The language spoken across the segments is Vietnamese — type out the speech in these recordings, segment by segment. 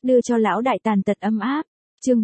đưa cho lão đại tàn tật ấm áp. Chương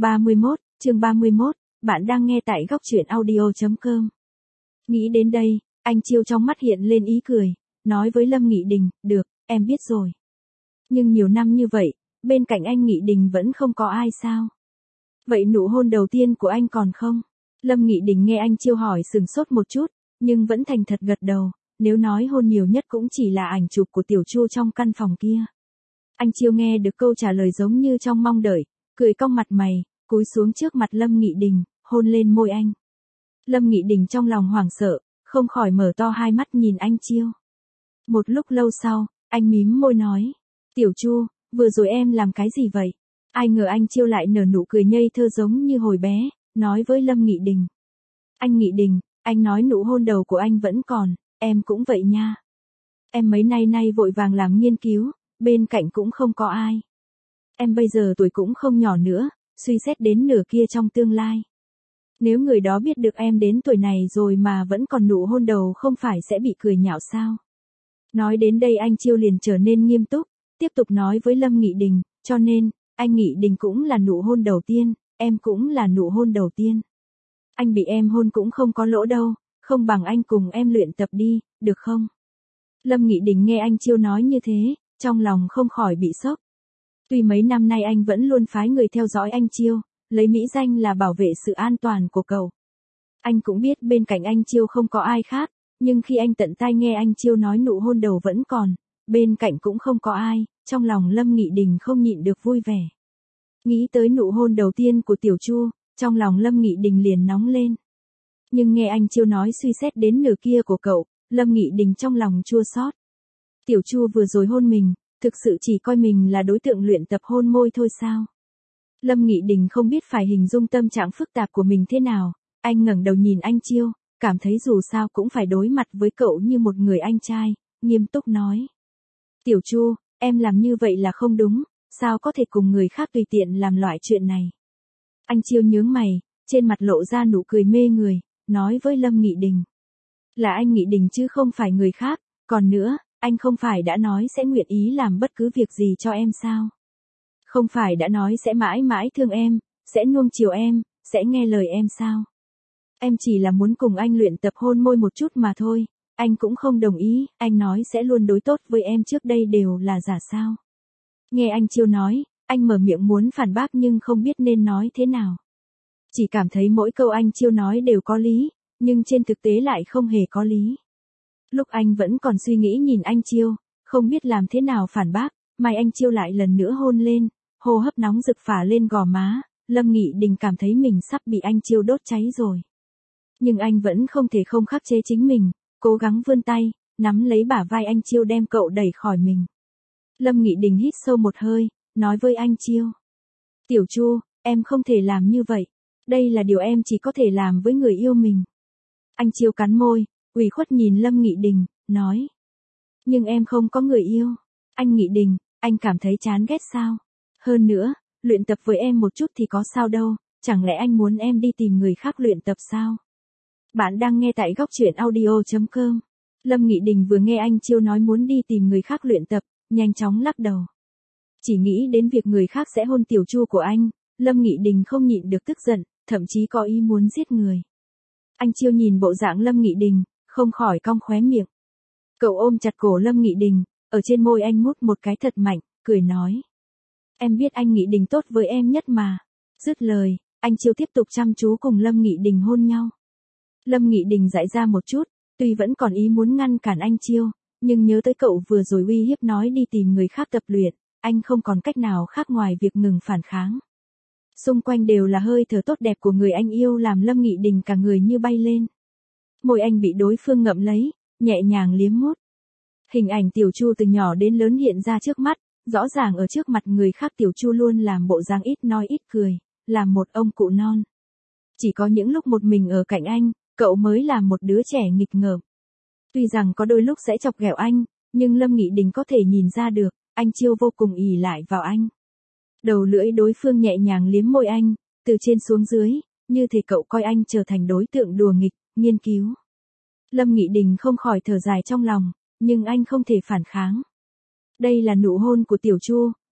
31, bạn đang nghe tại góc truyện audio.com. Nghĩ đến đây, anh Chiêu trong mắt hiện lên ý cười, nói với Lâm Nghị Đình, được, em biết rồi. Nhưng nhiều năm như vậy, bên cạnh anh Nghị Đình vẫn không có ai sao? Vậy nụ hôn đầu tiên của anh còn không? Lâm Nghị Đình nghe anh Chiêu hỏi sừng sốt một chút, nhưng vẫn thành thật gật đầu, nếu nói hôn nhiều nhất cũng chỉ là ảnh chụp của Tiểu Chu trong căn phòng kia. Anh Chiêu nghe được câu trả lời giống như trong mong đợi, cười cong mặt mày, cúi xuống trước mặt Lâm Nghị Đình, hôn lên môi anh. Lâm Nghị Đình trong lòng hoảng sợ, không khỏi mở to hai mắt nhìn anh Chiêu. Một lúc lâu sau, anh mím môi nói, Tiểu Chu, vừa rồi em làm cái gì vậy? Ai ngờ anh Chiêu lại nở nụ cười ngây thơ giống như hồi bé, nói với Lâm Nghị Đình. Anh Nghị Đình, anh nói nụ hôn đầu của anh vẫn còn, em cũng vậy nha. Em mấy nay vội vàng làm nghiên cứu, bên cạnh cũng không có ai. Em bây giờ tuổi cũng không nhỏ nữa, suy xét đến nửa kia trong tương lai. Nếu người đó biết được em đến tuổi này rồi mà vẫn còn nụ hôn đầu không phải sẽ bị cười nhạo sao? Nói đến đây anh Chiêu liền trở nên nghiêm túc, tiếp tục nói với Lâm Nghị Đình, cho nên, anh Nghị Đình cũng là nụ hôn đầu tiên, em cũng là nụ hôn đầu tiên. Anh bị em hôn cũng không có lỗ đâu, không bằng anh cùng em luyện tập đi, được không? Lâm Nghị Đình nghe anh Chiêu nói như thế, trong lòng không khỏi bị sốc. Tuy mấy năm nay anh vẫn luôn phái người theo dõi anh Chiêu, lấy mỹ danh là bảo vệ sự an toàn của cậu. Anh cũng biết bên cạnh anh Chiêu không có ai khác, nhưng khi anh tận tai nghe anh Chiêu nói nụ hôn đầu vẫn còn, bên cạnh cũng không có ai, trong lòng Lâm Nghị Đình không nhịn được vui vẻ. Nghĩ tới nụ hôn đầu tiên của Tiểu Chu, trong lòng Lâm Nghị Đình liền nóng lên. Nhưng nghe anh Chiêu nói suy xét đến nửa kia của cậu, Lâm Nghị Đình trong lòng chua xót. Tiểu Chu vừa rồi hôn mình, thực sự chỉ coi mình là đối tượng luyện tập hôn môi thôi sao? Lâm Nghị Đình không biết phải hình dung tâm trạng phức tạp của mình thế nào, anh ngẩng đầu nhìn anh Chiêu, cảm thấy dù sao cũng phải đối mặt với cậu như một người anh trai, nghiêm túc nói. Tiểu Chu, em làm như vậy là không đúng, sao có thể cùng người khác tùy tiện làm loại chuyện này? Anh Chiêu nhướng mày, trên mặt lộ ra nụ cười mê người, nói với Lâm Nghị Đình. Là anh Nghị Đình chứ không phải người khác, còn nữa, anh không phải đã nói sẽ nguyện ý làm bất cứ việc gì cho em sao? Không phải đã nói sẽ mãi mãi thương em, sẽ nuông chiều em, sẽ nghe lời em sao? Em chỉ là muốn cùng anh luyện tập hôn môi một chút mà thôi, anh cũng không đồng ý, anh nói sẽ luôn đối tốt với em trước đây đều là giả sao? Nghe anh Chiêu nói, anh mở miệng muốn phản bác nhưng không biết nên nói thế nào. Chỉ cảm thấy mỗi câu anh Chiêu nói đều có lý, nhưng trên thực tế lại không hề có lý. Lúc anh vẫn còn suy nghĩ nhìn anh Chiêu, không biết làm thế nào phản bác, mai anh Chiêu lại lần nữa hôn lên, hô hấp nóng rực phả lên gò má, Lâm Nghị Đình cảm thấy mình sắp bị anh Chiêu đốt cháy rồi. Nhưng anh vẫn không thể không khắc chế chính mình, cố gắng vươn tay, nắm lấy bả vai anh Chiêu đem cậu đẩy khỏi mình. Lâm Nghị Đình hít sâu một hơi, nói với anh Chiêu. Tiểu Chu, em không thể làm như vậy, đây là điều em chỉ có thể làm với người yêu mình. Anh Chiêu cắn môi, ủy khuất nhìn Lâm Nghị Đình, nói. Nhưng em không có người yêu. Anh Nghị Đình, anh cảm thấy chán ghét sao? Hơn nữa, luyện tập với em một chút thì có sao đâu, chẳng lẽ anh muốn em đi tìm người khác luyện tập sao? Bạn đang nghe tại góc truyện audio.com. Lâm Nghị Đình vừa nghe anh Chiêu nói muốn đi tìm người khác luyện tập, nhanh chóng lắc đầu. Chỉ nghĩ đến việc người khác sẽ hôn Tiểu Chu của anh, Lâm Nghị Đình không nhịn được tức giận, thậm chí có ý muốn giết người. Anh Chiêu nhìn bộ dạng Lâm Nghị Đình, không khỏi cong khóe miệng. Cậu ôm chặt cổ Lâm Nghị Đình, ở trên môi anh mút một cái thật mạnh, cười nói. Em biết anh Nghị Đình tốt với em nhất mà. Dứt lời, anh Chiêu tiếp tục chăm chú cùng Lâm Nghị Đình hôn nhau. Lâm Nghị Đình dại ra một chút, tuy vẫn còn ý muốn ngăn cản anh Chiêu, nhưng nhớ tới cậu vừa rồi uy hiếp nói đi tìm người khác tập luyện, anh không còn cách nào khác ngoài việc ngừng phản kháng. Xung quanh đều là hơi thở tốt đẹp của người anh yêu làm Lâm Nghị Đình cả người như bay lên. Môi anh bị đối phương ngậm lấy, nhẹ nhàng liếm mút. Hình ảnh Tiểu Chu từ nhỏ đến lớn hiện ra trước mắt, rõ ràng ở trước mặt người khác Tiểu Chu luôn làm bộ dáng ít nói ít cười, làm một ông cụ non. Chỉ có những lúc một mình ở cạnh anh, cậu mới là một đứa trẻ nghịch ngợm. Tuy rằng có đôi lúc sẽ chọc ghẹo anh, nhưng Lâm Nghị Đình có thể nhìn ra được, anh Chiêu vô cùng ỷ lại vào anh. Đầu lưỡi đối phương nhẹ nhàng liếm môi anh, từ trên xuống dưới, như thể cậu coi anh trở thành đối tượng đùa nghịch, nghiên cứu. Lâm Nghị Đình không khỏi thở dài trong lòng, nhưng anh không thể phản kháng. Đây là nụ hôn của Tiểu Chu,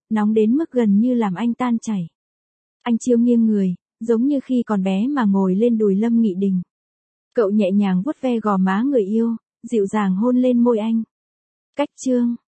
nóng đến mức gần như làm anh tan chảy. Anh Chiêu nghiêng người, giống như khi còn bé mà ngồi lên đùi Lâm Nghị Đình. Cậu nhẹ nhàng vuốt ve gò má người yêu, dịu dàng hôn lên môi anh. Cách chương